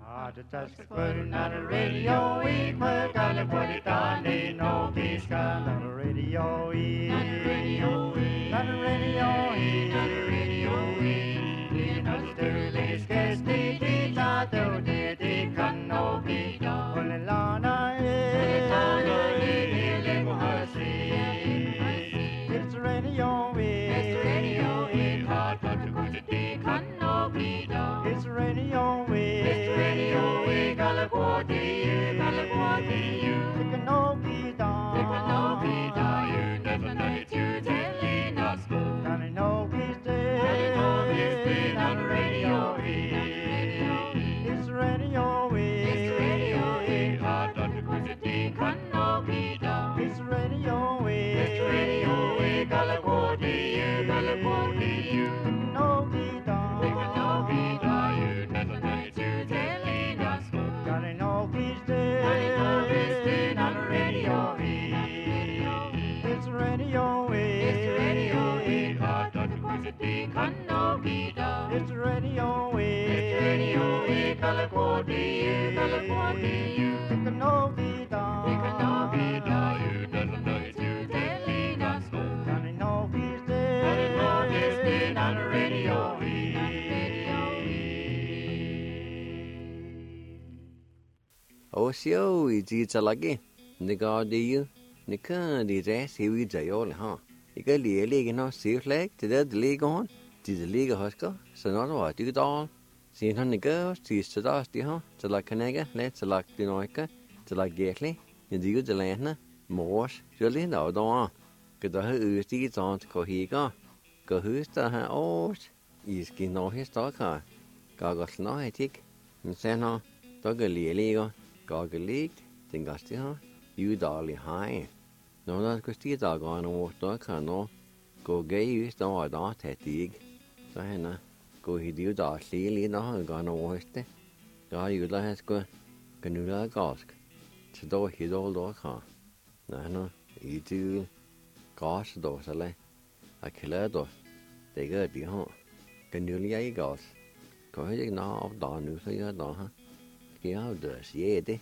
Just putting on the radio, we put on the put it on, ain't no peace on the radio, on the radio, on the radio, on the radio, in the sterling scarce the teacher do the can no be done. Only Lana it's radio, it's radio, hard but to go to the can no be done. It's radio, it's radio, Galaguati, you, take a no be done. Take a no be done, you never know it, you telling us go. Can I know he's dead? On the radio, it's radio, it's radio, hard but to go to the can no be done. It's radio, Galaguati, you, no be done. Take a no be done, you never know it, you telling us go. Can I know he's dead? On the radio, it's radio, hard but to go to the can no be done. It's radio, Galaguati, you, take a no be done. Take a no be done, you never know it, you telling us go. Can I know he's dead? On the radio, Osio is lagi. Nika di you. Nika di rest he will jail, huh? Ika league no safe leg to the league on. Tis the league husker, so not what you all. See on the girls, sees to dusty, huh? To like Canega, let's like the Noika, to like Gately, and the good Lantna, Morse, surely no don't. Get the who sees on to Cohiga. Go who's the hand oars. Is kin no his dog car. Goggles no etic. And send her, dog a league. Goggle leaked, then gusty her, you dolly high. No, that could see dog on a walk dog can no. Go gay use no or not at dig. So Hannah, go he do dog silly no gonna wash it. God, you let go. Canula gosk. To do his old dog car. No, you do. Gosh, those a lay. A killer dog. They got the home. Canulia goes. Go ahead now of dawn new for your dog, huh? How does ye de?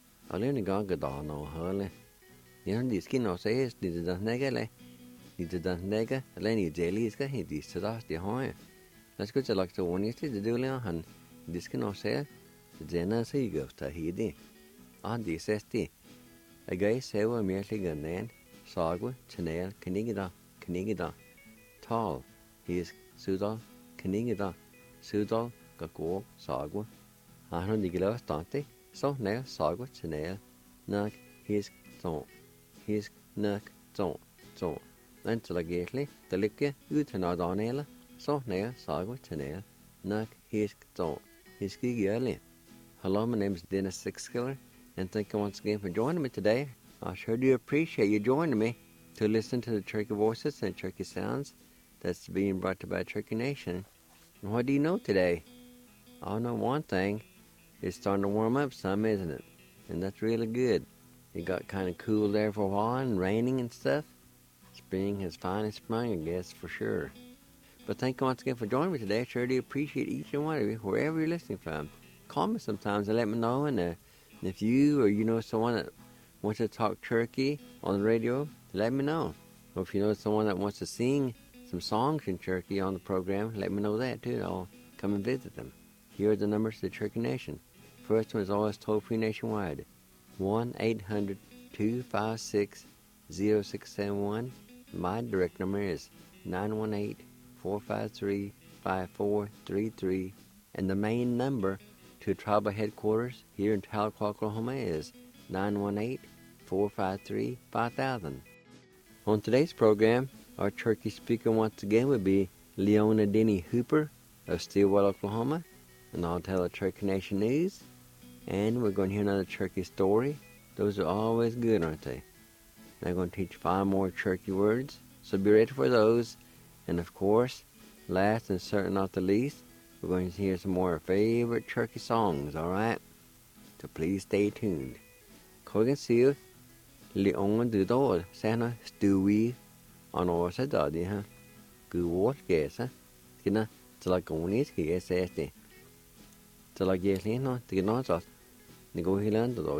I learned a gog a dog no hurley. You know, the skin of says, did the negale? Did the nega, Lenny jelly is getting this to last the home. Let's go to like the one yesterday, the dulia, and the skin of say, the general say go to he. On this ST. A guy say, well, merely gun then, sagwa, chanel, canigida. Tall, he is Sudal, canigida, Sudal, gakor, sagwa. I don't think it's dante, so now sagwa chanel, nug, his zone, his nug zone. Then to the gately, the liquor, you turn out on ella, so now sagwa chanel, nug, his zone, his gig early. Hello, my name is Dennis Sixkiller, and thank you once again for joining me today. I sure do appreciate you joining me to listen to the Turkey voices and Turkey sounds that's being brought to you by Turkey Nation. And what do you know today? I know one thing. It's starting to warm up some, isn't it? And that's really good. It got kind of cool there for a while and raining and stuff. Spring has finally sprung, I guess, for sure. But thank you once again for joining me today. I sure do appreciate each and one of you, wherever you're listening from. Call me sometimes and let me know. And if you or you know someone that wants to talk Turkey on the radio, let me know. Or if you know someone that wants to sing some songs in Turkey on the program, let me know that too. I'll come and visit them. Here are the numbers to the Turkey Nation. First one is always toll-free nationwide. 1-800-256-0671. My direct number is 918-453-5433. And the main number to tribal headquarters here in Tahlequah, Oklahoma is 918-453-5000. On today's program, our Turkey speaker once again would be Leona Denny Hooper of Stillwater, Oklahoma. And I'll tell the Turkey Nation news. And we're going to hear another Turkey story. Those are always good, aren't they? And I'm going to teach 5 more Turkey words. So be ready for those. And of course, last and certainly not the least, we're going to hear some more of our favorite Turkey songs, alright? So please stay tuned. Kogan siêu, Leona từ đó sẽ nói Stewie, on our side daddy, huh? Good work, guess, huh? Kina, till I go on it, he says, Te lag yelin no te gna zat. Ni go hilan do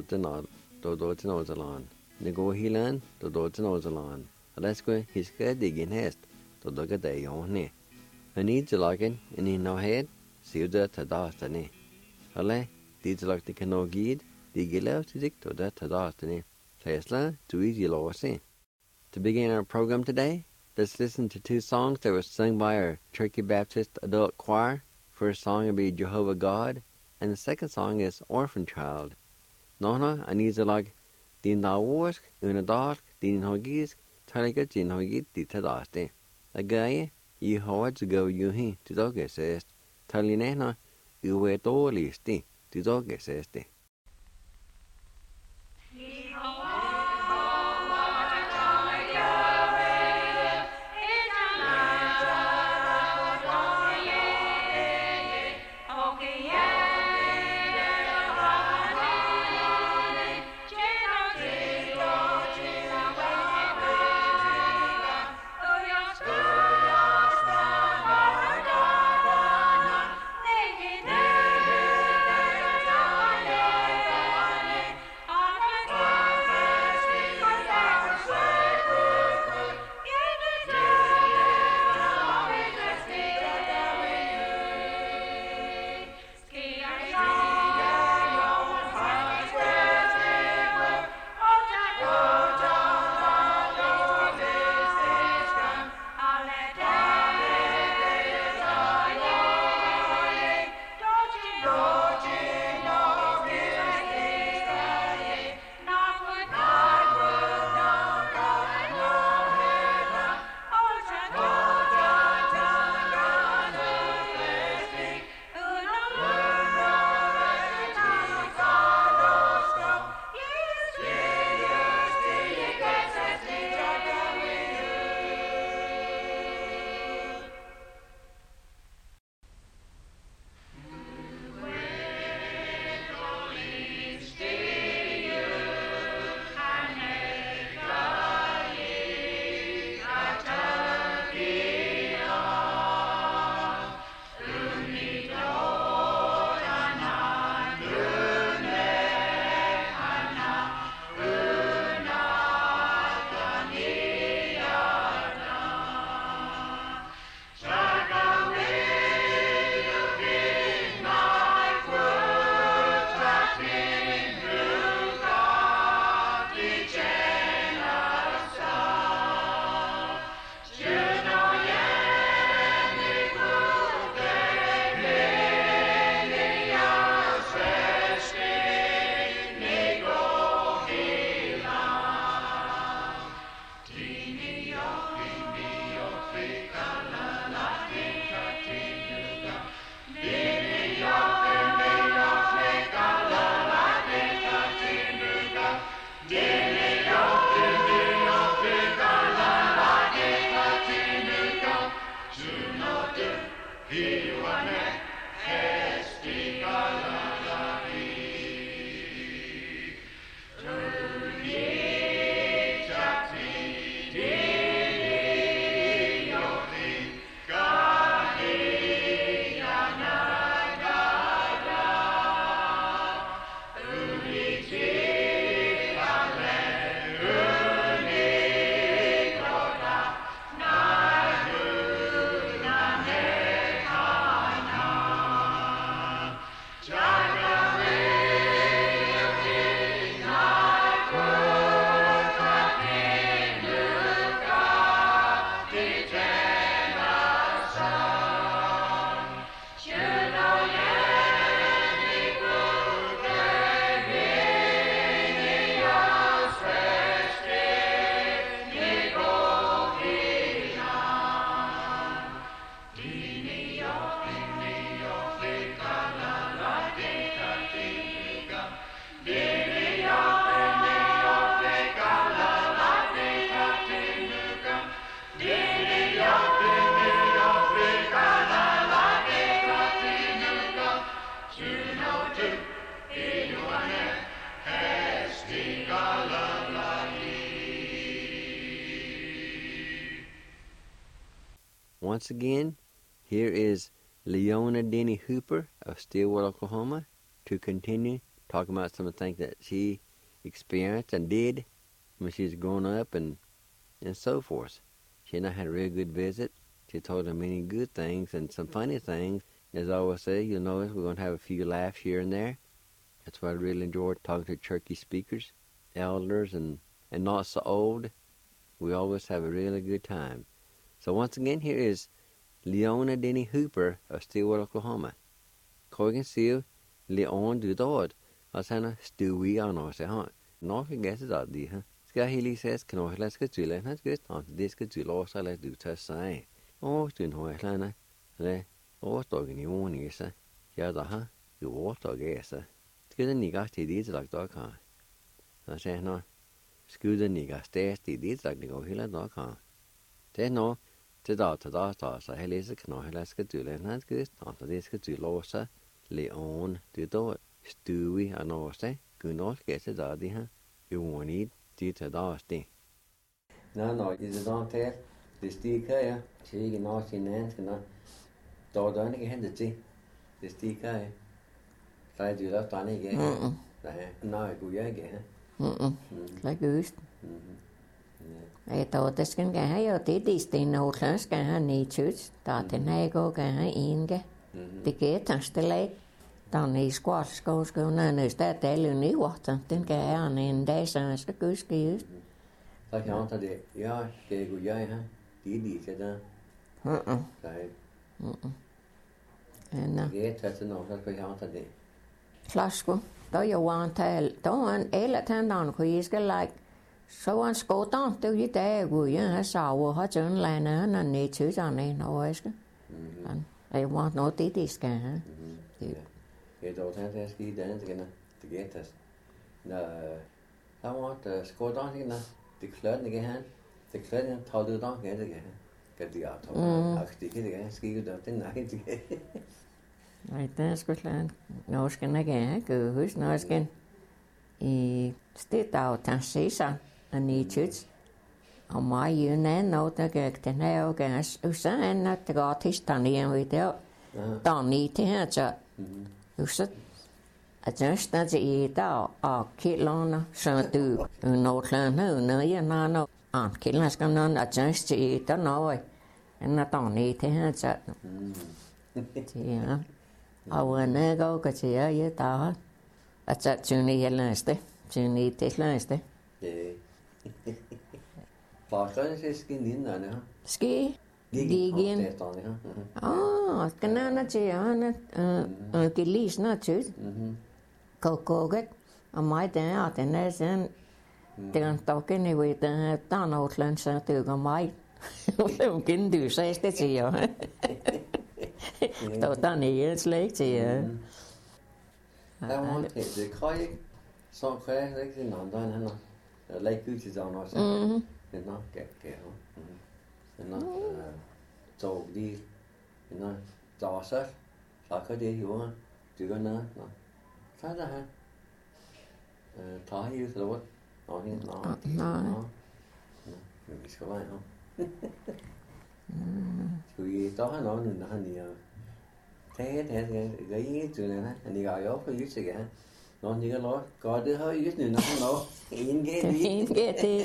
te no zalan. Ni go hilan do te no zalan. Alaska his good digin hest do ga day on ne. Ani te lagin in no head see that te dasta ne. Ale di te lag te kano gid di gilav te dik to that te dasta ne. Tesla to easy law see. To begin our program today, let's listen to two songs that were sung by our Turkey Baptist Adult Choir. First song will be Jehovah God, and the second song is Orphan Child. Nona, anizalag, din dawarsk, unadark, din hogis, taligat din hogit di tadaste. Agaye, you hard to go yuhi, to dogesest, talinena, uwe dolisti, to dogeseste. Once again, here is Leona Denny Hooper of Stillwater, Oklahoma, to continue talking about some of the things that she experienced and did when she was growing up and so forth. She and I had a real good visit. She told her many good things and some funny things. As I always say, you'll notice we're going to have a few laughs here and there. That's why I really enjoyed talking to churchy speakers, elders, and not so old. We always have a really good time. So once again, here is Leona Denny Hooper of Stillwater, Oklahoma. Corgan Seal, Leon Dudod. Asana Stewie on us, huh? No, I guess it's out there, huh? Skahili says, can I let's get to let us get on this get to loss, I let do test sign. Oh, to know Atlanta. Le, oh, talking you warning, yes, sir. Yeah, huh? You walk dog, yes, sir. Good and niggas to these like dog, huh? I say, no. Good and niggas stairs to these like the go hill dog, huh? Then no, to da, so I lays a canoe, let's get to let us get on this get to loss, Leon, to do it. Stewie, I know, say, good not get it out, huh? You won't eat. To the no, is it on there? The sticker, yeah. She can not see Nance, can not. Don't get the tea. The sticker, try to love Tony again. No, go again. Like goose. I thought this can get higher. This thing no class can have natures. That and I go can have inge. The gate and the lake. Dan I squash goes going on is that they only water. Then get on in days and it's a goose goose. I can't tell you, yeah, they go, yeah, did it, And get that's enough, that's what I can't tell you. Flasko, though you want to tell, don't want a ten down, quiz like so on go down to you there, will you? I saw what John Lennon and natures on in always. And I want no titties, can Jeg tror, at jeg skal i den igen til gættes. Der var et skåret igen, det klødte igen her. Det klødte igen, tager det der igen, det igen. Kan det gøre, tager det ikke det igen, skal ikke det nej det igen. Nej, det er sgu klart. Nå skal jeg ikke, kan du huske, når jeg skal i stedet af den sidste, og nyttigt. Og mig i en anden år, der gik den her og gæs. Og så er det godt til stand igen, ved det. Der er ny til her, så så at just that I da kilona så du no klana no ya na no kilna skal no at just I da no en ta ni te ha cha ja awana go ka cha ya ta at cha chuni ya laste chuni te laste Bakın ses skin ne ha ski Gigin. Kana chi ana kilis na chut. Kokoget. Amai te atene sen. Tegan token ni we te tan outland sa te ga mai. Lem kin du sa este chi yo. To tan ni es lek chi. Der var det køj så køj rigtig nogen der han har lagt ud til sådan også. Det nok kan. Nó trâu đi nó trò sét là cái gì hiểu không chỉ có nó phát ra ha tháo như thế luôn nó mình biết cái này không vì đó nó nhiều thế cái chuyện này anh đi gọi gió phải biết gì cả nó như cái lối coi đứa hơi biết nữa nó không đâu in ghê đi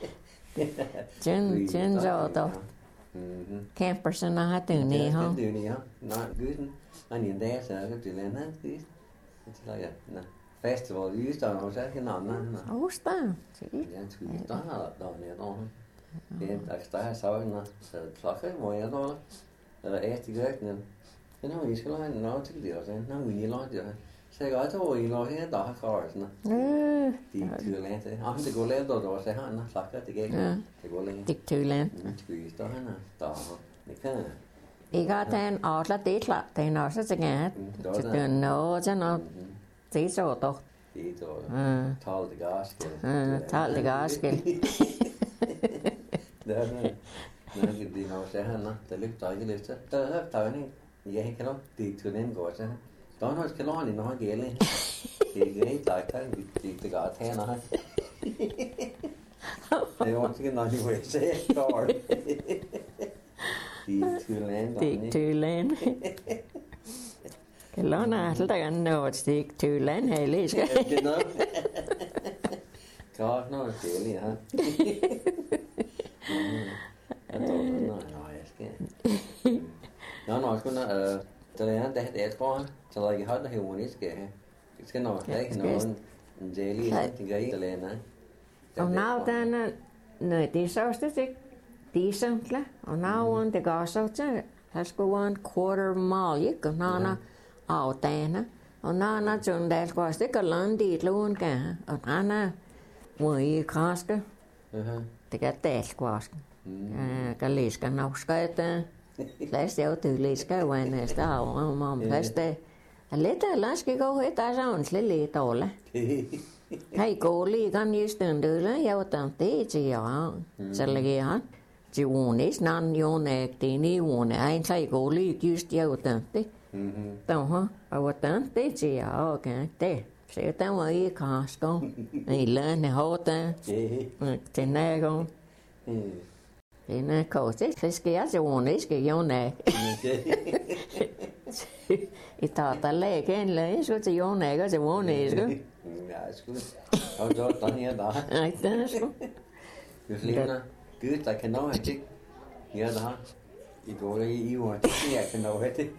chân rồi đâu campers and I do ni ha do ni ha not good I need there so cái chuyện này nó it's like a festival you used to know cái nào nó Osta ja đó là đó này đó det där så nó saker vad är då eller är det gott nu det nog vi ska ha något till det sen när vi låter det så jag tror vi låter det där cars nå det tur lite det går lätt då så han saker det går lätt det tur lätt vi står här då det kan I got den outla det la den också så gärna så det nå så nå det så då det då tal det gaske tal det gaske det det nå så han det lyfter inte lite det har tagning jag kan inte det tur den går så đó nó cái lo này nó ghê lên thì cái tại cái gõ the nó they want to get on your way say car the two land Kyllä on nähtävän nuotstik tyylän heiliska. Kaas noin tieli, ha. Ja tuolla noin äsken. No, kun tällä tehty etkoon, tällä hada hiuoniske. Ska nå, hej, någon jeli tigai tällä. On nautan tisaustatik tisantla. On nauan te gasautsa. Haskuvan quarter mile kun nana autena. On nana jundel kwaste kalandi luun ka. On nana mui kaska. Te tel kwaska. Kaliska nauska että läs jo tyyliska vainesta on mam läste. Leta laski go heta saun lili tolle. Hei kooli kan justun dula ja otan teji ja. Selgihan. Juunis nan jone tini jone ein sai kooli just ja otan te. Toha otan teji ja okei te. Se tämä ei kasko. Ei länne hota. Tenego. Ina kosi fiski ja juuniski jone. Itata leken leis se jonega se juunisku. Ja, sku. Og så den her der. Ai tasku. Jos liina kyydä kan nå heti. Ja der. I går i uge, det kan nå heti.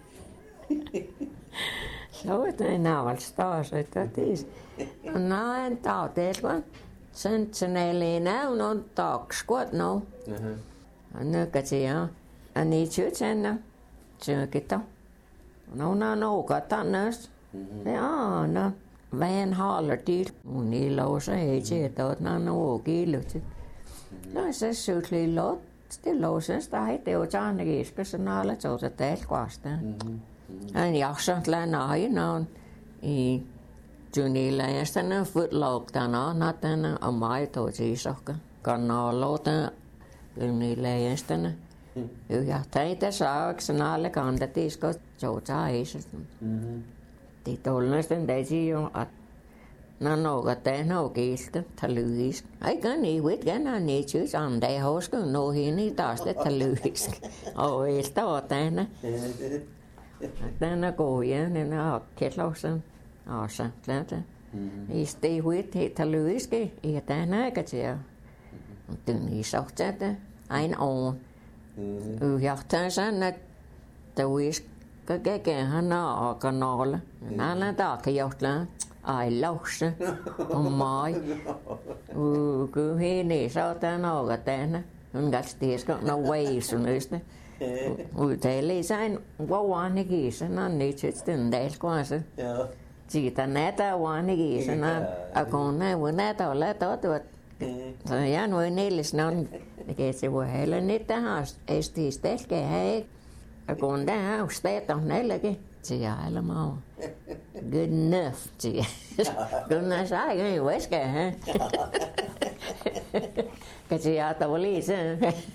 Så det navals taas, että tis. No en tautelvan. Sen ei näy on takskuot no. Nykäsiä. Ani sytsennä. Syökitä. No noukatannas. Ja no. Vähän hallertil. Niillä osa ei sieltä, että no kiilyt. No se sytli lot. Sitten lousesta heti on saanut koska naalla tuota teillä vastaan. En jaksanut lännä aina on. Junilla ja sitten footloggtana natana amai tosi isoka. Kannalota junilla ja sitten ja teitä saaks naalle kantatis ko tuota isot. Titolla sitten teisi jo at nanoga tehno kiiltä taluis. Aika niin vitgana niin syys ande hoskun nohini taas taluis. Oista otena. Tänä koja niin akkelausen. Asa, klart. Istei huit heta lyriske i tänä katsia. Tunni sohtada ein on. Jahtaa sanna tuis keke hana kanala. Nala taaka johtla. Ai lausa. Mai. Ku hini sautan oga tänä. On gastiska no ways unista. Teille sain vauvaani kiisana nyt sitten teilkoansa. Siitä näitä vaanikin sana akona voi näitä olla totuut. Ja noin neljäs on se voi heillä niitä haast esti stelke hei. Kun tämä usteet on neljäkin. Siellä mä oon. Good enough. Kun nää sai ei veske hei. Sieltä oli se.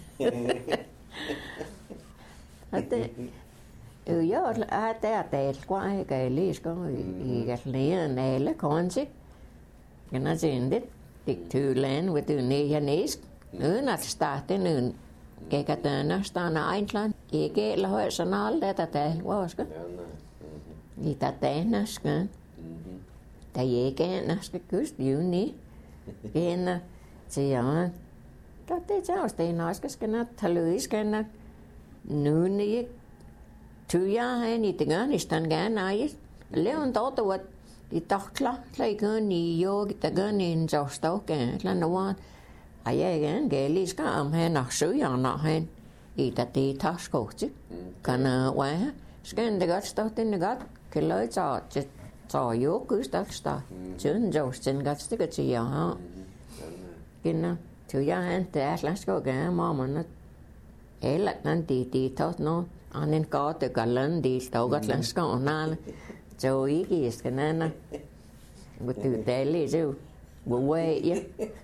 Joo, teillä kun eikä liisko eikä liian näillä konsi. Ja nää syntit tyyleen vetyni ja niis. Nyt startin nyt kekätönästään aintlan. Eikä lahoissa naalle tätä teillä voisiko. Niitä tehnäskään. Tai eikä näskö kyst juni. Pienä sijaan. Tätä saustiin naskaskenä taluiskennä. Nuni. Tyja hän itse gännistan gännaajis. Leon totuvat i tahtla laikan i joogita gännin saustauken lannuaan. Ajegan geliska am hän aksujana hän itä tiitas kohti. Kana vähän skändegat stautin gat keloi saa jokustaksta. Sen joustin gatstigat sijaa. Kinna tyja hän täsläsko gän maamanna. Eläkän tiitas no. Anen kaate kallan diista ogatlanska onal. Se on ikiistä nänä. Mutta tyyteili se vuoja.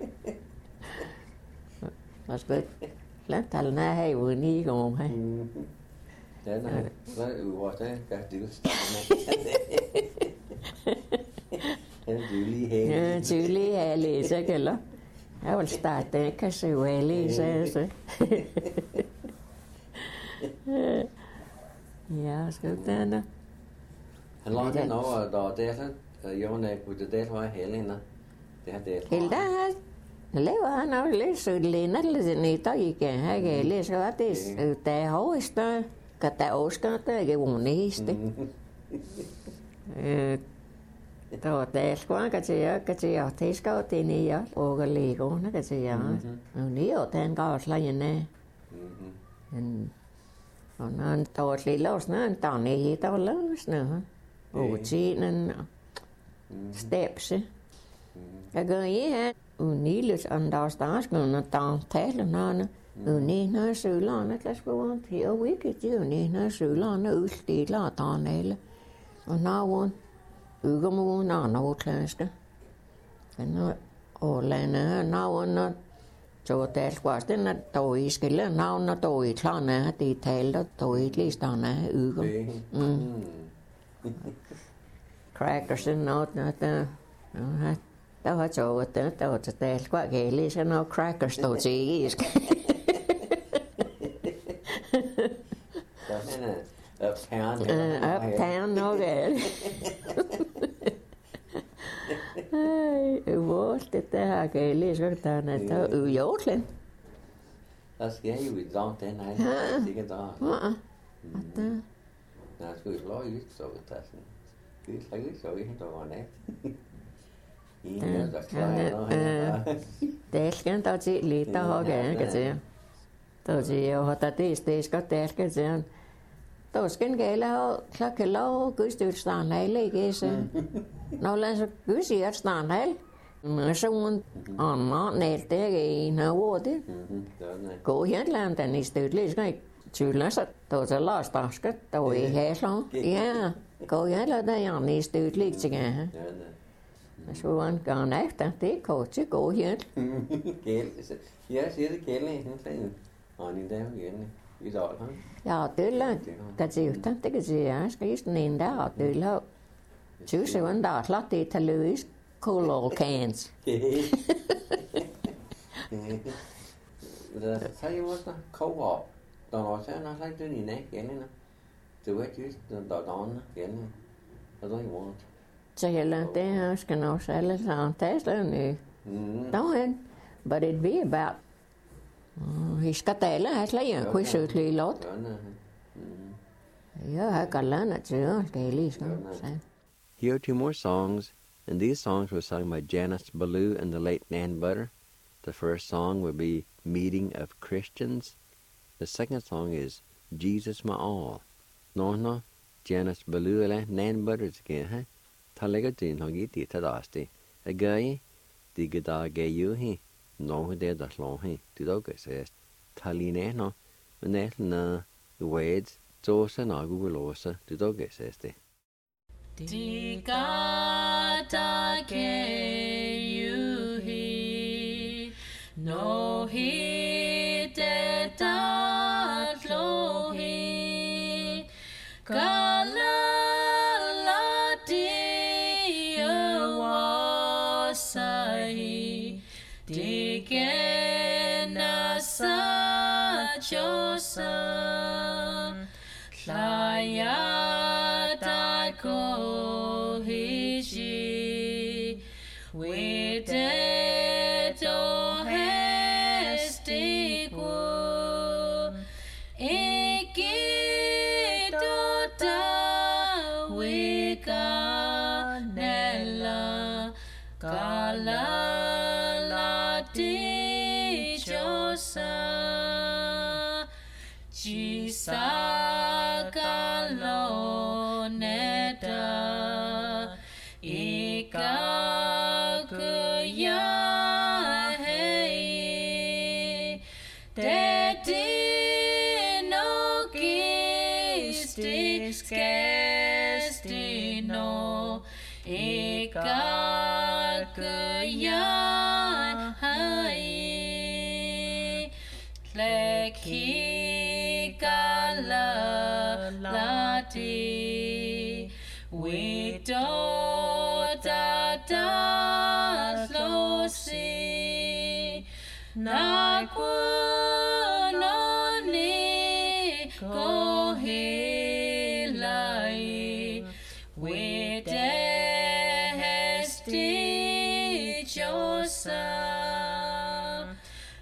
Koska lähtäällä nää hei voi niikoon hei. Tänään uudestaan kähtyys. Tyyli heli se kyllä. Hän on sitä tehdä se veli se. Ja, ska tänä. Han lå det nå da det Jone kunne det var Helena. Det det. Hilda lewa han le sudlina le ni ta ike ha ge le sa te te hoista ka ta oska te ge uniste. To te skwa ka te ya te ska te ni ya o ga le go na ka te ya. Ni o ten ka sla ne. En on to le los na ta ni ta los na. O chi nan steps. Jeg gør her unilis understandskende tale nana unina sølane klaskoen her wiki unina sølane udstiller tanele og navn ugemoen andre klaske og Ålande navn så der skal den der i skille navn der i klane de taler der i listerne uge crackers not der đâu có chỗ tới đâu cho tè quá ghê li sao nó crackers đồ gì uptown nó ghê vô cái ta ghê li sao ta này tao dốt lên Das gehe ich mit Sand den ein. Die da. Na, skulle ich lov ut så det. Det er ikke så ikke der var net. Tälkän tauti liita hoge käsiä. Tauti jo hota tiistiiska tälkäsiä. Tosken keillä ho klakelo kystyrstaan näille keese. No länsä kysyärstaan näille. Mä suun on maa neeltegi na vuoti. Kohin lämtä niistä yliskai. Tyylänsä tuossa laastaskat toi heeslon. Ja, kohin lämtä ja niistä yliksikähän. Suan kan efter det korte gå her. Ja, siger det gælder egentlig. Og ni der igen i dag, han. Ja, det kan se ut det kan se jeg skal just en der det synes jeg der slet det til løs color cans. Det sagde jo også co-op. Der var så nok ikke det ni igen. Det var just der igen. Og der var Så heller det skal nok alle sammen tage derhen. But it be about vi skal tale her slet kunne søge lidt lot. Ja, jeg kan lade det skal lige sådan. Here are two more songs, and these songs were sung by Janice Ballou and the late Nan Butter. The first song would be Meeting of Christians. The second song is Jesus My All. No, Janice Ballou eller Nan Butter again, huh? Talaga din hogi ti tadasti. Agay di gada gayu hi. No de da slon hi. Ti do ga ses. Taline no. Men na words so sa na gulosa. Ti do ga ses de. Di gada gayu hi. No hi de da slon hi. Kala Digena sa chosa Laya da ko hiji We de do hesti ku Iki do da we ganella Kala Jisa kalo neta ika kuya hei Teti no kistis kestino ika kuya hei Leki Lati we do da lo si na no ni ko hilai we Idesti Josa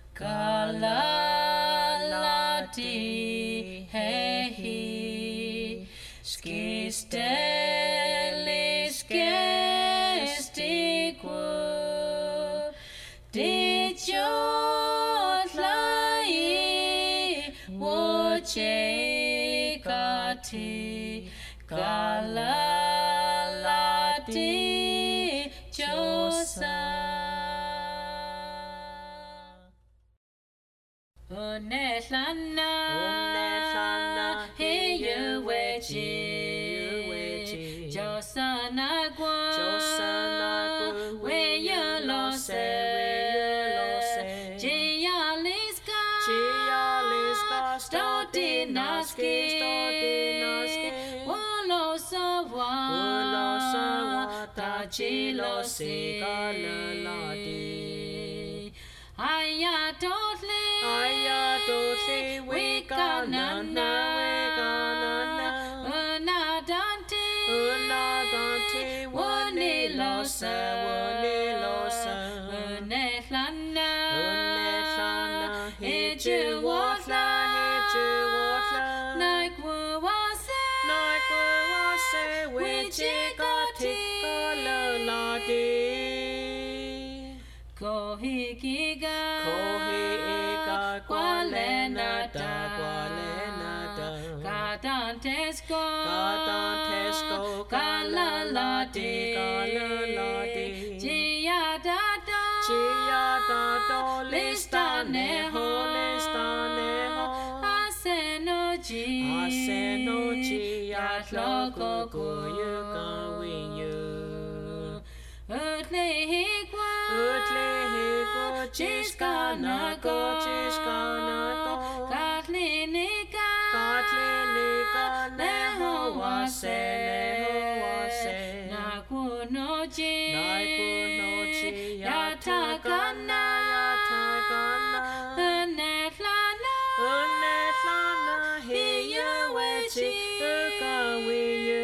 Kalalati Hehi Skistelis Gestiqua Dijotlai Wochekati Kalalati Josa Unetlana Heyuwechi Josanagua Weyulose Gialiska Stodinaski Wolosawa Tachilosi Ayatotli Wikanana Unadante Wonilosa Unetlana Hijuwotla Nakwawase Wichikati Kohikiga Kwalenata Katantesco Kalalati Giadato Listaneho Asenoji Yatloko Kuyuka Utlehikwa Chiskanako Katlinika Nehowase Nakunochi Yatakana Unetlana Hiyuwechi Ukawiyu.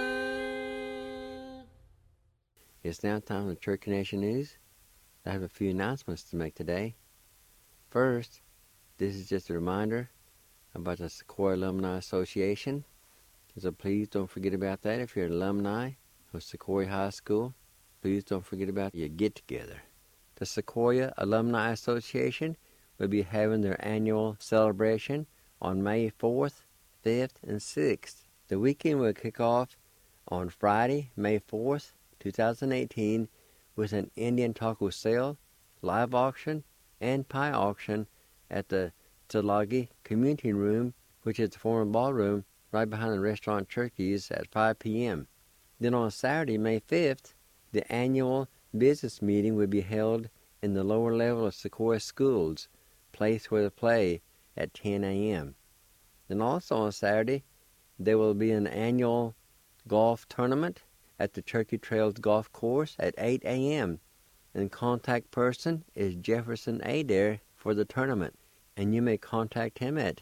It's now time for the Church Nation News. I have a few announcements to make today. First, this is just a reminder about the Sequoia Alumni Association. So please don't forget about that. If you're an alumni of Sequoia High School, please don't forget about your get-together. The Sequoia Alumni Association will be having their annual celebration on May 4th, 5th, and 6th. The weekend will kick off on Friday, May 4th, 2018, with an Indian taco sale, live auction, and pie auction at the Tulagi Community Room, which is the former ballroom right behind the restaurant Turkey's at 5 p.m. Then on Saturday, May 5th, the annual business meeting will be held in the lower level of Sequoia Schools, Place Where to Play, at 10 a.m. Then also on Saturday, there will be an annual golf tournament at the Turkey Trails Golf Course at 8 a.m. And contact person is Jefferson Adair for the tournament. And you may contact him at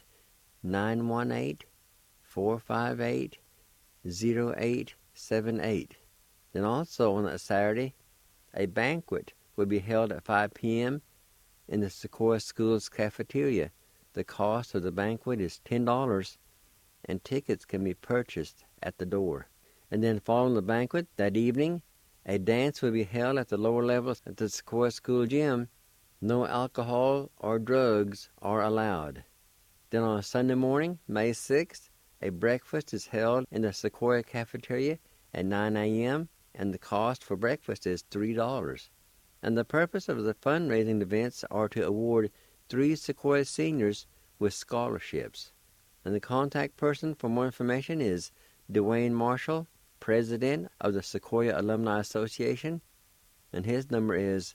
918-458-0878. Then also on that Saturday, a banquet will be held at 5 p.m. in the Sequoia Schools cafeteria. The cost of the banquet is $10, and tickets can be purchased at the door. And then following the banquet that evening, a dance will be held at the lower levels at the Sequoia School gym. No alcohol or drugs are allowed. Then on Sunday morning, May 6th, a breakfast is held in the Sequoia cafeteria at 9 a.m., and the cost for breakfast is $3. And the purpose of the fundraising events are to award 3 Sequoia seniors with scholarships. And the contact person for more information is Dwayne Marshall, President of the Sequoia Alumni Association, and his number is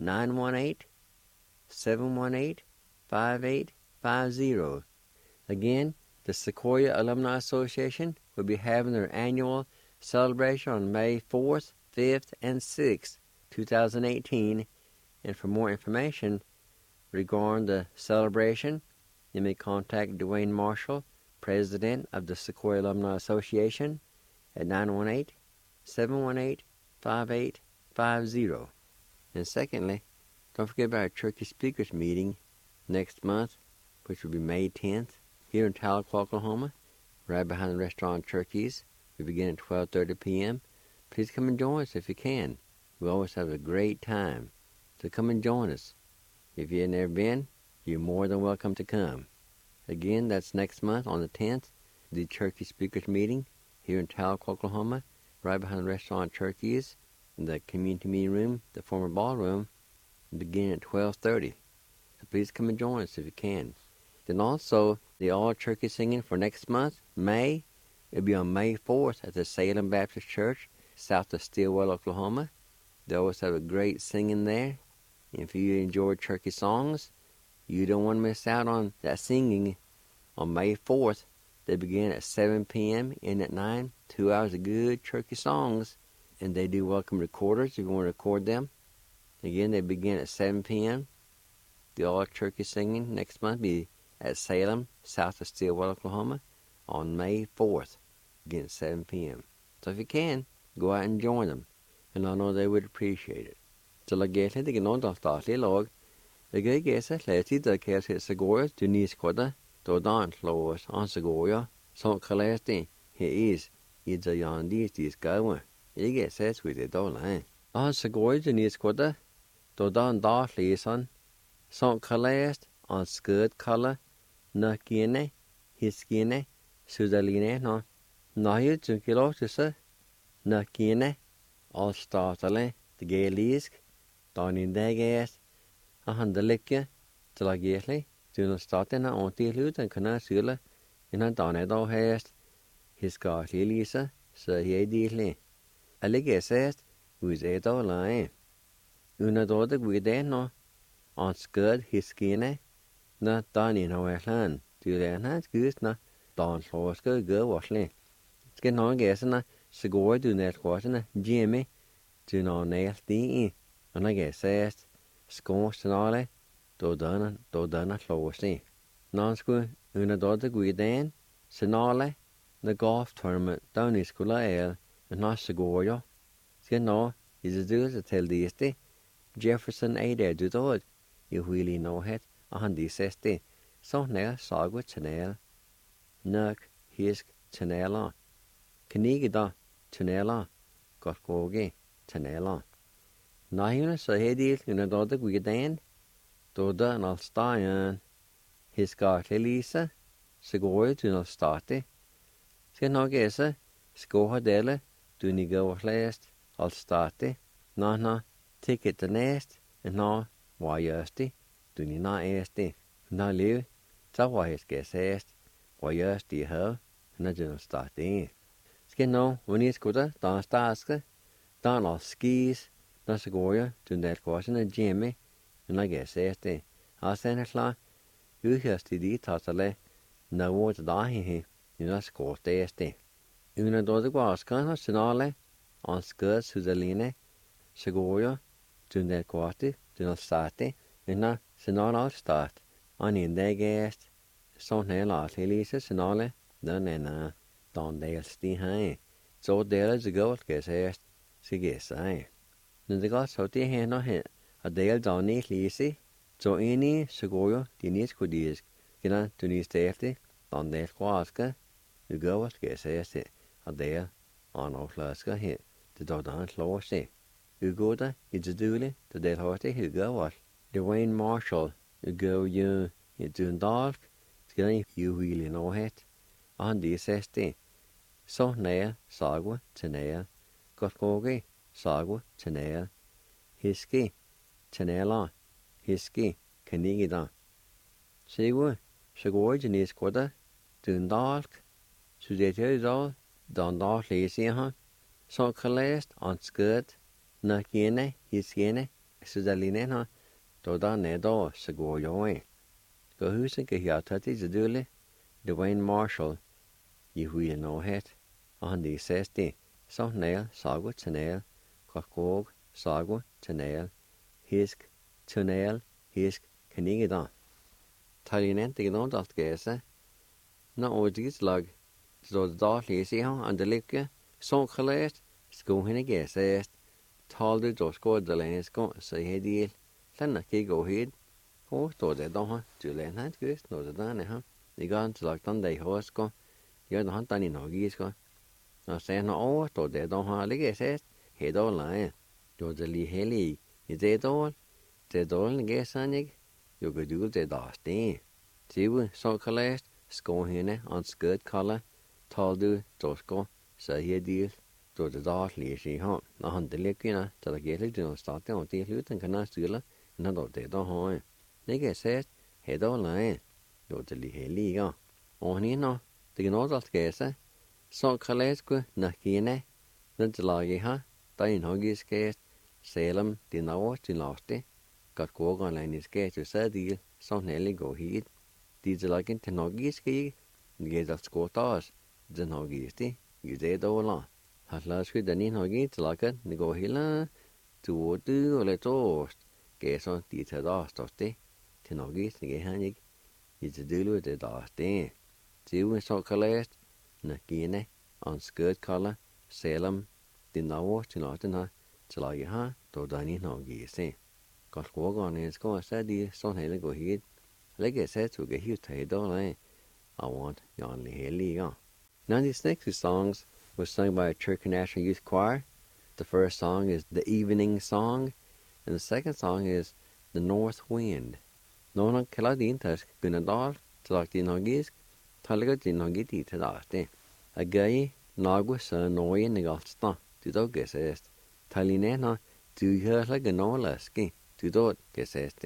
918-718-5850. Again, the Sequoia Alumni Association will be having their annual celebration on May 4th, 5th, and 6th, 2018, and for more information regarding the celebration, you may contact Dwayne Marshall, President of the Sequoia Alumni Association, at 718-5850. And secondly, don't forget about our Turkey Speakers meeting next month, which will be May 10th, here in Tahlequah, Oklahoma, right behind the restaurant Turkey's. We begin at 12:30 p.m. Please come and join us if you can. We always have a great time. So come and join us. If you've never been, you're more than welcome to come. Again, that's next month on the 10th, the Turkey Speakers meeting here in Tahlequah, Oklahoma, right behind the restaurant Turkey's, in the community meeting room, the former ballroom, beginning at 12:30. So please come and join us if you can. Then also, the all turkey singing for next month, May, it'll be on May 4th at the Salem Baptist Church, south of Stillwell, Oklahoma. They always have a great singing there. If you enjoy turkey songs, you don't want to miss out on that singing on May 4th. They begin at 7 p.m., end at 9, 2 hours of good turkey songs. And they do welcome recorders if you want to record them. Again, they begin at 7 p.m. The all turkey singing next month be at Salem, south of Stillwell, Oklahoma, on May 4th, again at 7 p.m. So if you can, go out and join them, and I know they would appreciate it. So like I said, they can not start the log. The guy gets a lady that cares his Segoya to Nisquada, to Don Close on Segoya, so Calasti, he is a young these going. He gets says with it all, eh? On Segoya to Nisquada, to Don Dartley son, so Calast on skirt color. Na kiene, his kiene, Sudaline no. Na you to kilotisa, na kiene, all startale, the gay lisk, down in the gas, a handelikia, till I gately, to no start in a auntie loot and cana sula, in a donado hast, his car lisa, so he dearly. A lig says, who's a dollar, una daughter with no, on skirt his kiene. Na Danny no Westland, do they not good na Don Sloska go washly. Skin on guessing na Segoy do net watching Jimmy do no nail the and I guess says scorched and all do done a closely. Non school una daughter good then, Senale, the golf tournament down in school and not Segoyo. Skin no is a do to tell the Jefferson A there do it. You really know it. Han de seste, så nær sagwa tjenel, nøk, hisk, tjenela, knige da, tjenela, godt goge, tjenela. Nahjuna så hedil, under dodde guidan, dodde en al stajan, hiskakle lisa, så går jeg til al starte. Skal nok esse, skoha dele, du niga overlæst, al starte, na, ticket the nest, and na, wajøsti. Du ni na este, na liv, så var jeg skal sæst, og jeg sti her, na den starte. Skal nå, when jeg skulle da startske, da når skis, da så går jeg, du der kursen af Jimmy, na jeg sæste. Har sen klar, uhørst i de tassale, na hvor det der he, na skort este. Una dode guaskan har senale, on skød Sudaline, så går jeg, du der kursen, du der starte, na senal all start, on in the guest, so nella Elisa senale, then don del sti hai. So there is a goal guess est, si guess I. Then the got so the hand no hit, a del don ni lisi, so any segoyo, dinis kudis, gina to ni stafty, don del quaska, the goal guess est, a del on off laska hit, the dodan close. You go there, it's a dooley, the del horty, who go what. Dwayne Marshall, you go you doing dark, it's you really know it. On this SD, so nail, sagwa, tenail, got gogi, sagwa, tenail, hiski, tenaila, hiski, canigida. Sigwa, sagwa, in this quarter, doing dark, so that is all, don dark lazy, so calest on skirt, na kiene, hiskiene, so that linena. Toda nedo Segoyo. Go who's a hiatati zadule, Dwayne Marshall, you will know it. On the sesti, so nail, sagwa, tenail, kakog, sagwa, tenail, hisk, tenail, hisk, canigida. Talient the don't alt gese. No odis lug, so the dot lazy on the liquor, so calest, Sko henne gæsast. Taldu dosko dalensko så hedil. Landa kigo hid. Ho to det då du len han gust no det där ha. Ni går till lagt den hosko. Jag har inte ni nogisko. Och sen och to det då ha ligger sest. Hedo lai. Jo det li heli. I det då. Det då ni gæsanig. Jo gudul det då sten. Tivu så kalest. Sko henne on skød kalla. Taldu dosko så hedil. Så det där lige ha. Når han det ligger så der gælder det no starte og det lyden kan næste stille. Når det då ha. Ikke sett, hedo lai. Jo det li heliga. Og han nå, det kan også gæse. Så kalesku nakine. Den til lage ha. Der en hoggiskæst. Selvom det når til laste. Godt går en skæst til sadil. Så nellig gå hit. De til lage til hoggiske. Det er skotas. Den hoggisti. Det dola. Har lasku den en hoggi til lage. Det går hele. Du eller tost. Gæser de til dastoste. Til nogis ikke han ikke. I til delu det der sten. Til så kalest. Nakine. On skød kalder. Selvom det når til lasten har. Til lage har. Då den en hoggi se. Godt gården skal så de sådan hele gå hit. Lægge sig til at hive til der. I want Jan Heliga. Now these next two songs was sung by a Turkey National Youth Choir. The first song is The Evening Song, and the second song is The North Wind. Någon kallar din task Gunadal till att din hagisk, talar din hagiti till det. A gay nagu sa nojen i galsta, du då gesest. Talinena, du hör la ganolaski, du då gesest.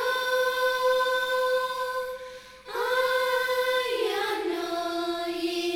Ayano,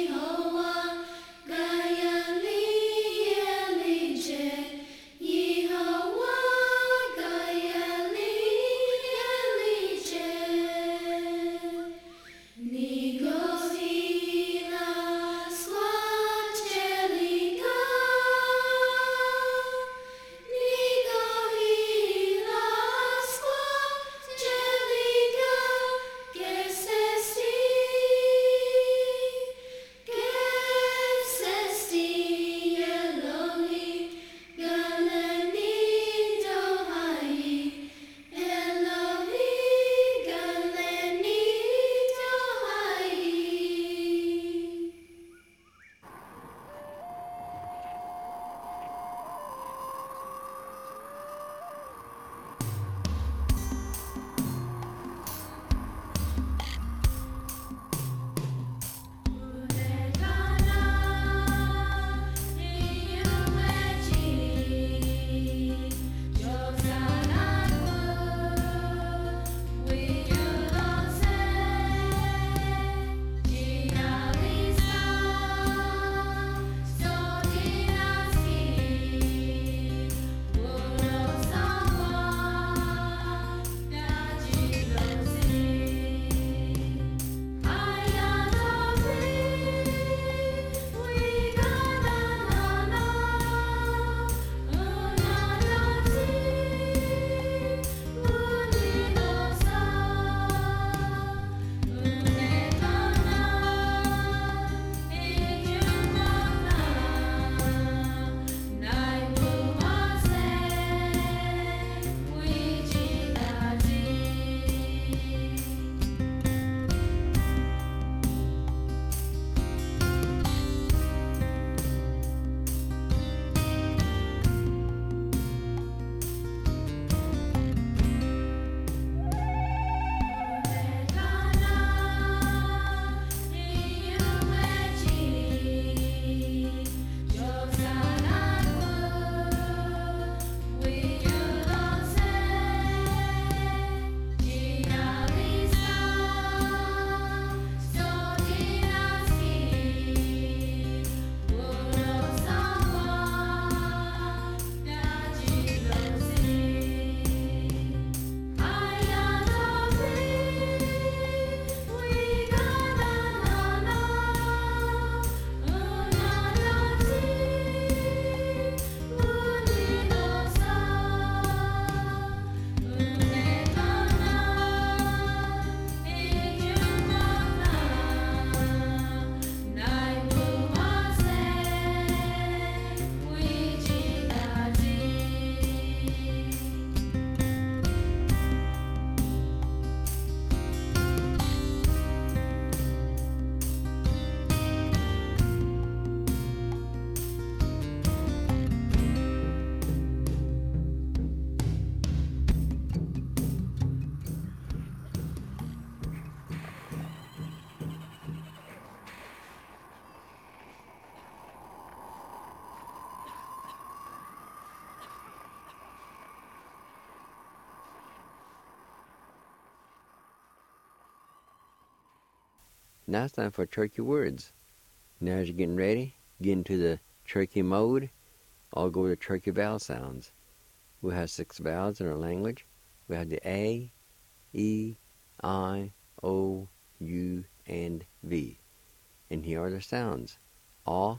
Now it's time for turkey words. Now as you're getting ready, get into the turkey mode, I'll go to turkey vowel sounds. We'll have 6 vowels in our language. We have the A, E, I, O, U, and V. And here are the sounds. A,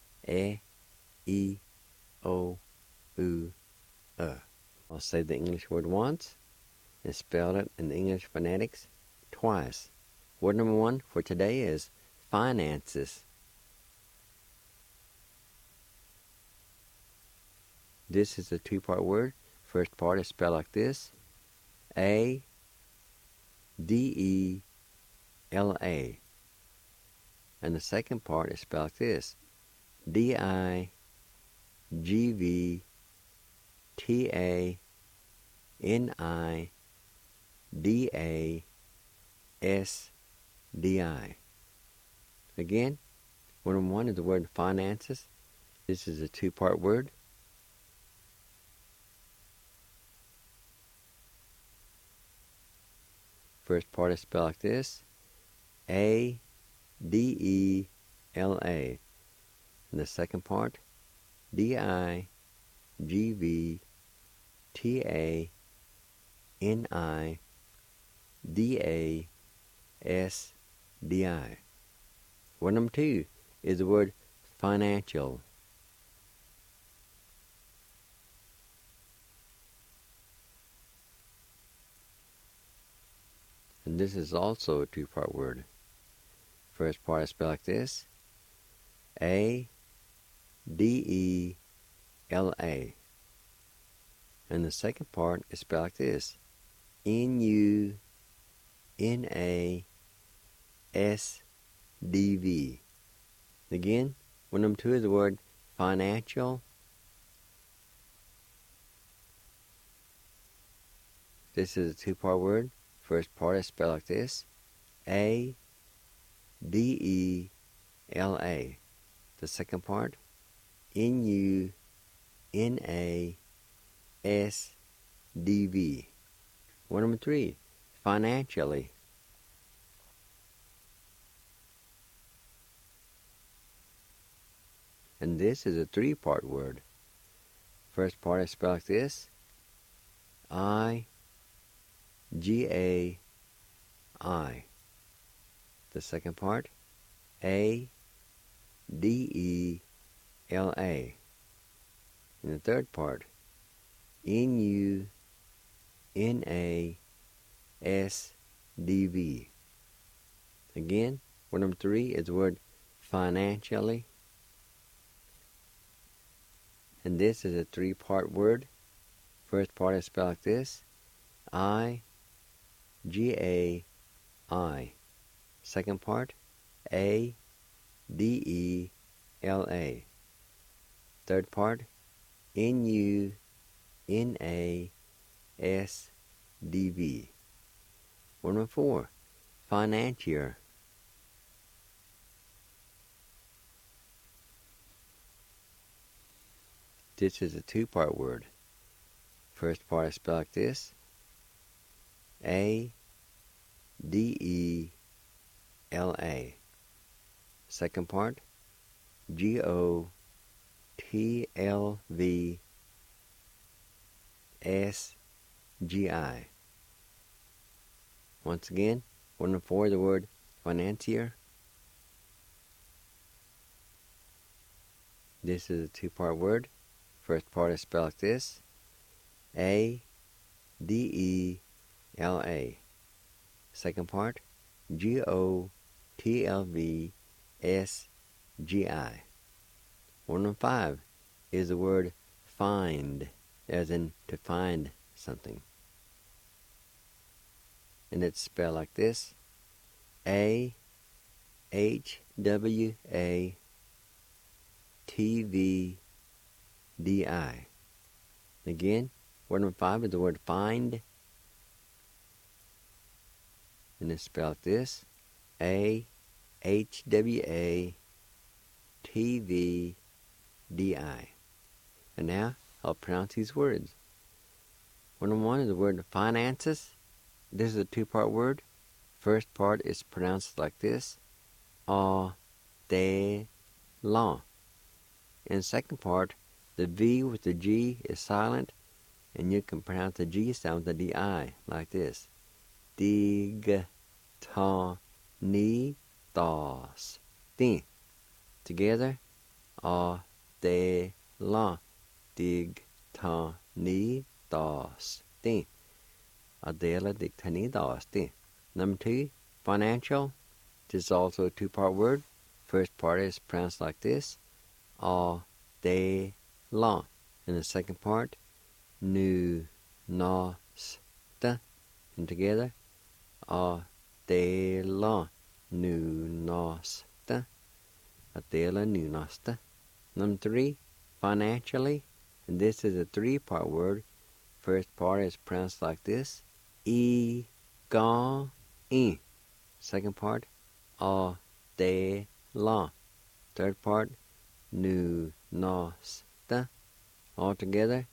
E, O, U, I'll say the English word once and spell it in the English phonetics twice. Word number 1 for today is finances. This is a 2-part word. First part is spelled like this. A, D, E, L, A. And the second part is spelled like this. D, I, G, V, T, A, N, I, D, A, S, D, I. Again, word number 1 is the word finances. This is a 2-part word. First part is spelled like this. A, D, E, L, A. And the second part, D, I, G, V, T, A, N, I, D, A, S, D, I. Word number 2 is the word financial. And this is also a 2-part word. First part is spelled like this. A, D, E, L, A. And the second part is spelled like this. N, U, N, A, S, D, V. Again, word number 2 is the word financial. This is a 2-part word. First part is spelled like this. A, D, E, L, A. The second part, N, U, N, A, S, D, V. Word number 3, financially. And this is a 3-part word. First part is spelled like this. I, G, A, I. The second part, A, D, E, L, A. And the third part, N, U, N, A, S, D, V. Again, word number 3 is the word financially. And this is a 3-part word. First part is spelled like this. I, G, A, I. Second part, A, D, E, L, A. Third part, N, U, N, A, S, D, V. Word number 4, financier. This is a 2-part word. First part is spelled like this. A, D, E, L, A. Second part, G, O, T, L, V, S, G, I. Once again, word number 4, the word financier. This is a 2-part word. First part is spelled like this. A, D, E, L, A. Second part, G, O, T, L, V, S, G, I. Word number 5 is the word find, as in to find something. And it's spelled like this. A, H, W, A, T, V, D, I. Again, word number 5 is the word find. And it's spelled like this. A, H, W, A, T, V, D, I. And now, I'll pronounce these words. Word number 1 is the word finances. This is a 2-part word. First part is pronounced like this. a, de, la. In the second part, the V with the G is silent, and you can pronounce the G sound with the DI, like this. Dig, ta, ni, das, din. Together, a, de, la. Dig, ta, ni, das, din. Adela, dig, ta, ni, das, din. Number 2, financial. This is also a two-part word. First part is pronounced like this. A, de, la. In the second part, nu, na, sta. And together, a, de, la. Nu, na, sta. Adela, nu, na, sta. Number 3, financially. And this is a three-part word. First part is pronounced like this. E, ga, in. Second part, a, de, la. Third part, nu, na, sta. All together,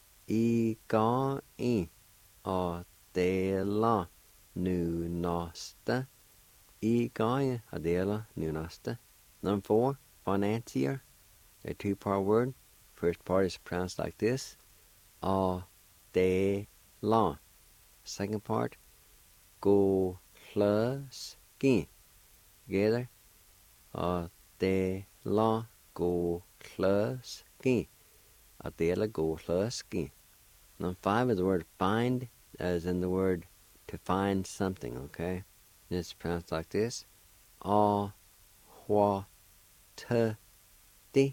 e, ga, in. A, de, la. Nu, na, sta. E, ga, in. A, de, la. Nu, na, sta. Number 4, financier. A two-part word. First part is pronounced like this. A, de, la. Second part, go, plus, skin. Together, a, de, la, go, plus, skin. A, de, la, go, plus, skin. Number 5 is the word find, as in the word to find something, okay? And it's pronounced like this. A, hua, te, di.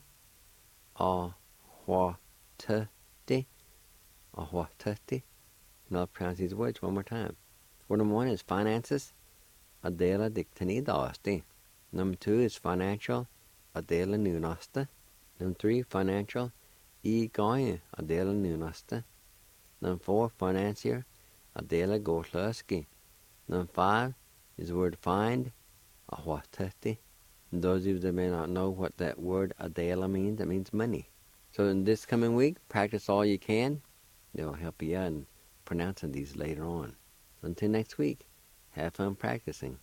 A, hua, te, di. A, hua, te, di. And I'll pronounce these words one more time. Word number 1 is finances. Adela, dig, ta, ni, das, din. Number 2 is financial. Adela, nu, na, sta. Number 3, financial. E, ga, in. Adela, nu, na, sta. Number 4, financier. Adela, go, plus, skin. Number 5 is the word find. A, hua, te, di. And those of you that may not know what that word Adela means, it means money. So in this coming week, practice all you can. It will help you out in pronouncing these later on. Until next week, have fun practicing.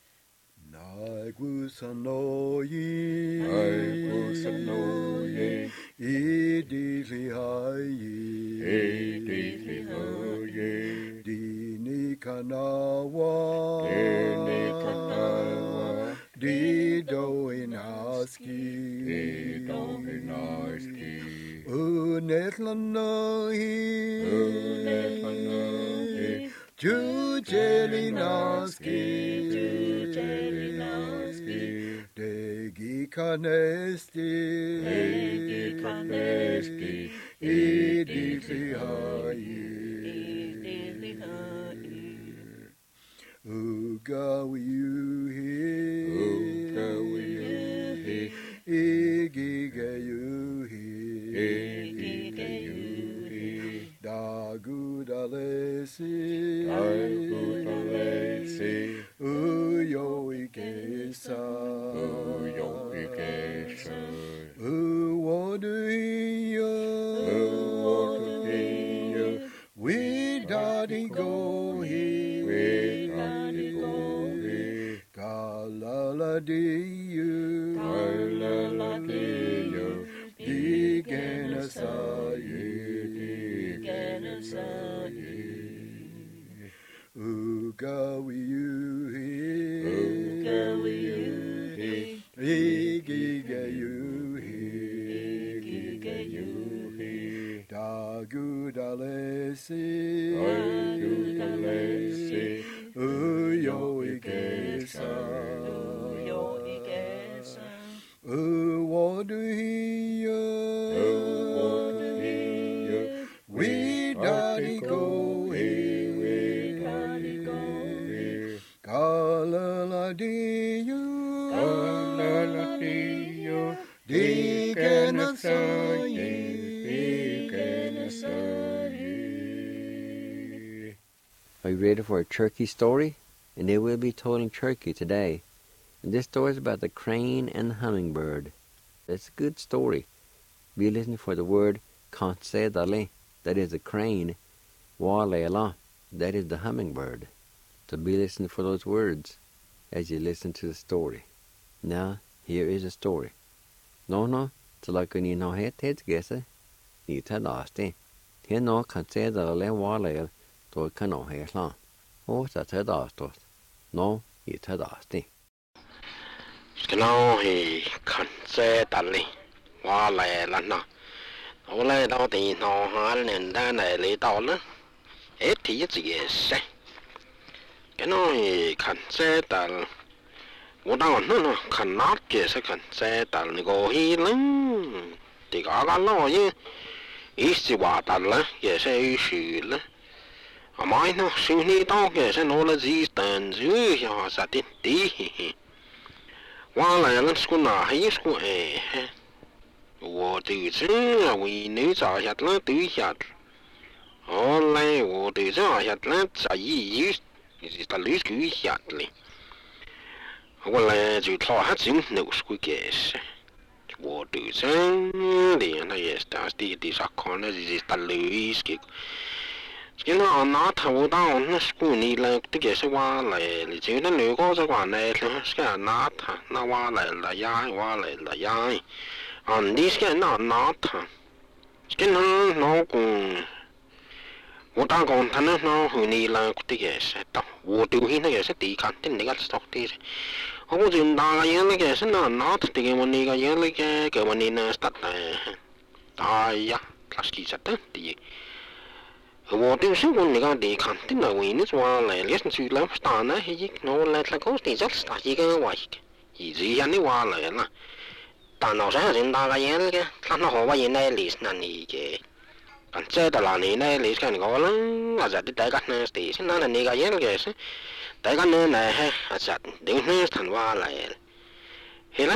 Degi kanesti, idili hayi, ugawi yuhi, igiga yuhi, dagudalesi, uyo ikesa, uwoduhiya, we daddy go he, kalaladiyu, digenasaye, ugawi-yuhi, igigayuhi, dagudalesi, uyo-igesa, uwoduhiya, we daddy go he, kalaladiyu, digenasaye. Are you ready for a turkey story? And they will be told in Turkey today. And this story is about the crane and the hummingbird. It's a good story. Be listening for the word kansedale, that is the crane, walela, that is the hummingbird. So be listening for those words as you listen to the story. Now, here is a story. No, till I can know head guess it. Ni ta last day. Here no can say the le wall to can no hair long. Oh, that's a last. No, ni ta last day. Skenau he kan se tali wa le la na o le do ti no ha nen da ne le do le e ti ji ye se Skenau he kan se tal wo da no kan na ke se kan se tal ni go hi le ti ga ga lo ye i si wa tal le ye se i shi le a mai no si ni do ke se no le ji stan ju ya sa ti ti Wa lại là sku na hay sku wo tự chứ là vì nếu giả hạt là tự hạt ở lại wo tự chứ hạt là giả ý ta lấy cứ hạt đi wa lại chỉ thọ hạt chính nếu sku cái wo tự chứ thì nó yes ta đi sa con là chỉ ta lấy cái nó nó thâu đau nó sku ni là cái sẽ qua lại chỉ nó nếu có cái quan này thì cái nó qua lại là ya đi cái nó cái nó cũng我打工他那后你啦，这个是到我丢弃那个是地看，真那个是到底。我就打个样那个是那这个问题个样那个问题呢是打呀，他是其实的地。我就是问那个地看，真那为你说来，连去了打那些那来那个地就是打一个外个，以前人的话来了，但老是人打个样那个，他那好话人来历史那里个。Kan se tällä niin ei liiskään kolan asat täikä nästi sen aina niitä jälkeessä täikä nähe asat dyhnästän vaaleil hela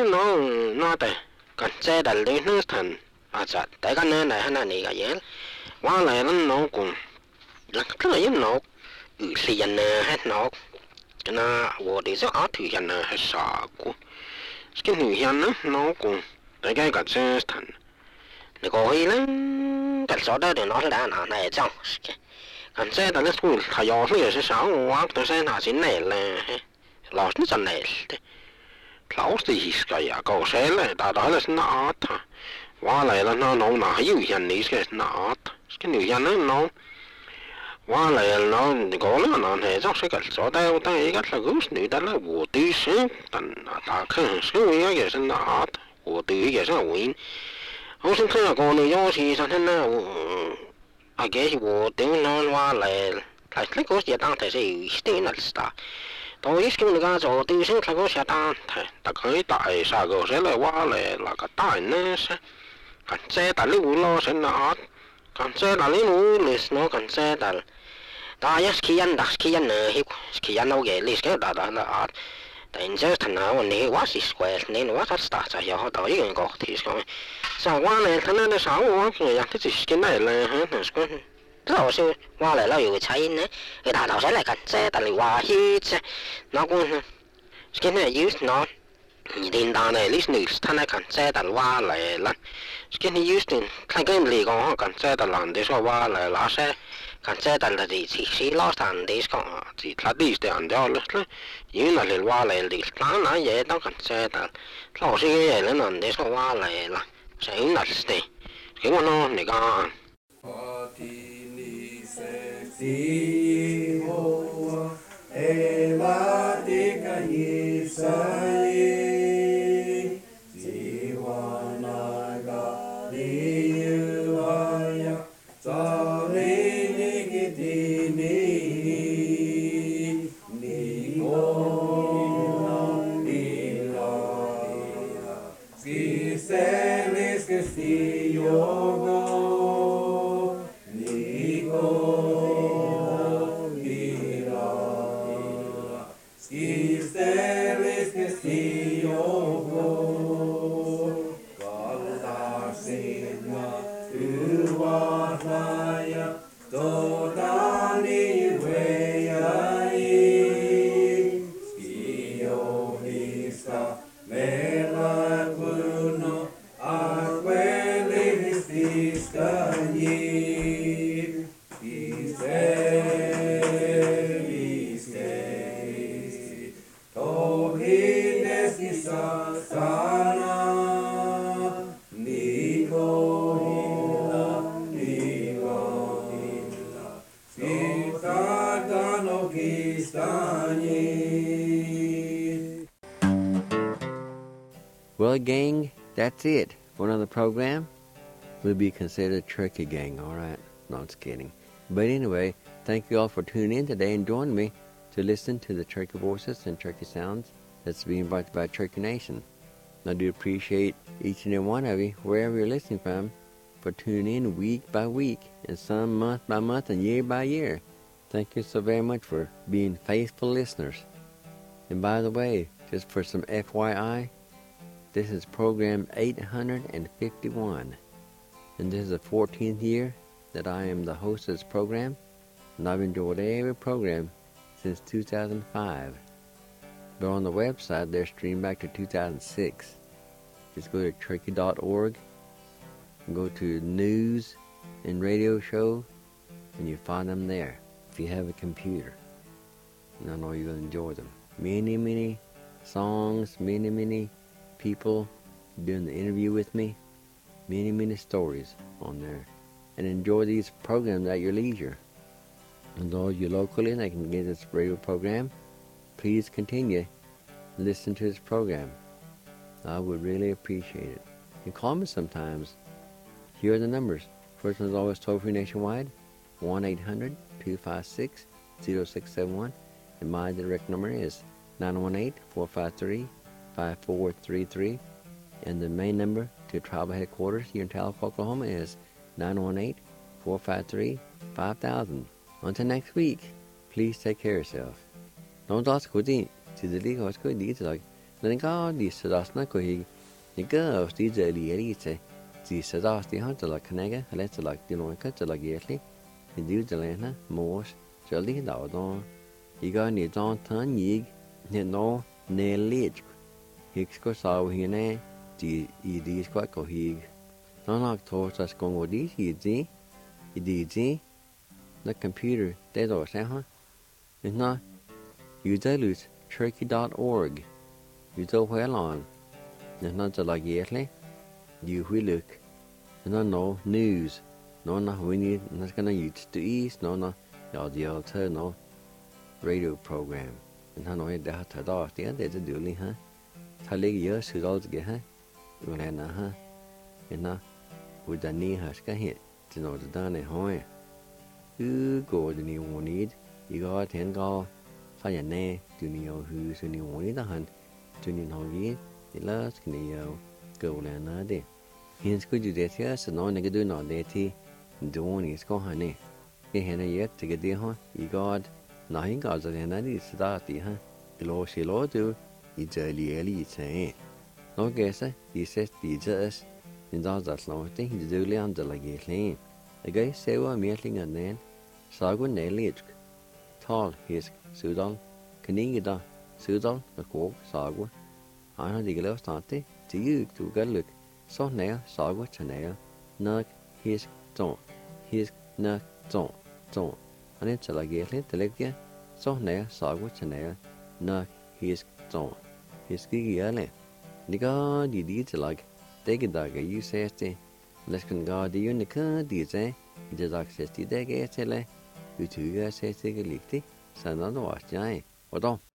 no te kan se tällä dyhnästän asat täikä nähe niitä jäl vaaleil no kun kyllä no ysiän nähe no kana vuodi se atyjän nähe saaku skin hyjän no kun täikä katsestan ne kohilen cái số đó thì nó là nào này trong còn xe đó là school thay gió thì sẽ sáu quá tôi sẽ nào xin này là lót nó chân này lót thì cái cầu xe là ta đó là nó thà qua lại là nó nào hay nhiều hiện này cái nó cái nhiều hiện nó qua lại nó có nó này trong cái số đó ta cái là gốc nữ đó là vô tư sinh tận ta không sinh cái cái nó vô tư cái nó win ông sinh khởi con này do thì sao thế nào cái vụ tiếng nó qua lại lại cái có gì đang thấy gì tiếng là sao tôi ít khi người ta cho tôi sinh cái có gì đang thấy ta khởi tại sao cái sẽ lại qua lại là cái tai nữa sẽ cái xe tại lúc lo sẽ nó cái xe tại lúc nó cái xe tại ta nhất khi ăn nữa khi ăn đâu cái lịch cái đó là tại giờ thằng nào này quá xí square nên quá thật start ra họ tới cái có thì sao sao qua này thằng nó sao quá người ta cái cái này là hả nó rồi sao qua lại là有才呢người ta đầu sẽ lại cảnh xe tại qua hi nó cũng cái này use nó điện đàn này list news thằng này cảnh xe tại qua lại là cái này use cái này còn cảnh xe tại làm để cho qua lại là xe cảnh xe tại là gì chỉ lo thằng để có chỉ là đi để ăn cho là những là liền qua lại đi nó nói vậy đó cảnh xe tại lo xe cái này nó để cho qua lại là sẽ là gì cái nó này con Oh, he Well, gang, that's it for another program. We'll be considered a turkey gang, all right? No, just kidding. But anyway, thank you all for tuning in today and joining me to listen to the turkey voices and turkey sounds that's being brought by Turkey Nation. I do appreciate each and every one of you, wherever you're listening from, for tuning in week by week, and some month by month, and year by year. Thank you so very much for being faithful listeners. And by the way, just for some FYI, this is program 851, and this is the 14th year that I am the host of this program, and I've enjoyed every program since 2005. But on the website, they're streamed back to 2006. Just go to turkey.org, and go to news and radio show, and you find them there if you have a computer. And I know you're going to enjoy them. Many songs, many people doing the interview with me, many stories on there, and enjoy these programs at your leisure. And those you locally that can get this radio program, please continue to listen to this program. I would really appreciate it. You call me sometimes. Here are the numbers. First one is always toll-free nationwide, 1-800-256-0671, and my direct number is 918-453-5433, and the main number to tribal headquarters here in Tahlequah, Oklahoma is 918-453-5000. Until next week, please take care of yourself. Don't ask what to the legal school detail. Then go this last night. The girls did the elite. This is the hunter like Canega, let's like the no cut like yearly. The do the lana, Morse, Jolly Dowdon. You got any don't turn yig. No, nail ledge. Hicks go saw here, the is quite cohig. No knock towards us going with these, you did, the computer, dead or huh? It's not, you dilute turkey.org. You do well on. It's not like yearly. You will look. No news. No, we need, not gonna use the east, no, the alter, no radio program. And I know that had off the other doing, huh? Tally years who's all together, Ulana, huh? And now, with the knee has got hit to know the done at home. You go to new one need, you got 10 go, fire nay, to know who's in the one the hunt, to know ye, the last can you go and day. He's good to that here, so no nigga do not that tea, the one is go honey. He had a yet to get there, huh? You got. Now he got the end start, huh? The law she law do, it's early saying. No guess, he says the judge, and does that slow thing he's duly under like a clean. The guy say what meeting and then, Sagu nail tall his Sudan, Kanigida, Sudan, the cook, Sagu. I know the girl started to you to go look. So nail, Sagu to nail, nug his don't, his nug don't. And it's like a little so near Sagu to nail, no, he's don't. He's giggy. The god you did like, take a dog, you say, let's can guard the unicorn, did say, the dog says, the dag, you two guys say, take a lick, so not watch, or don't.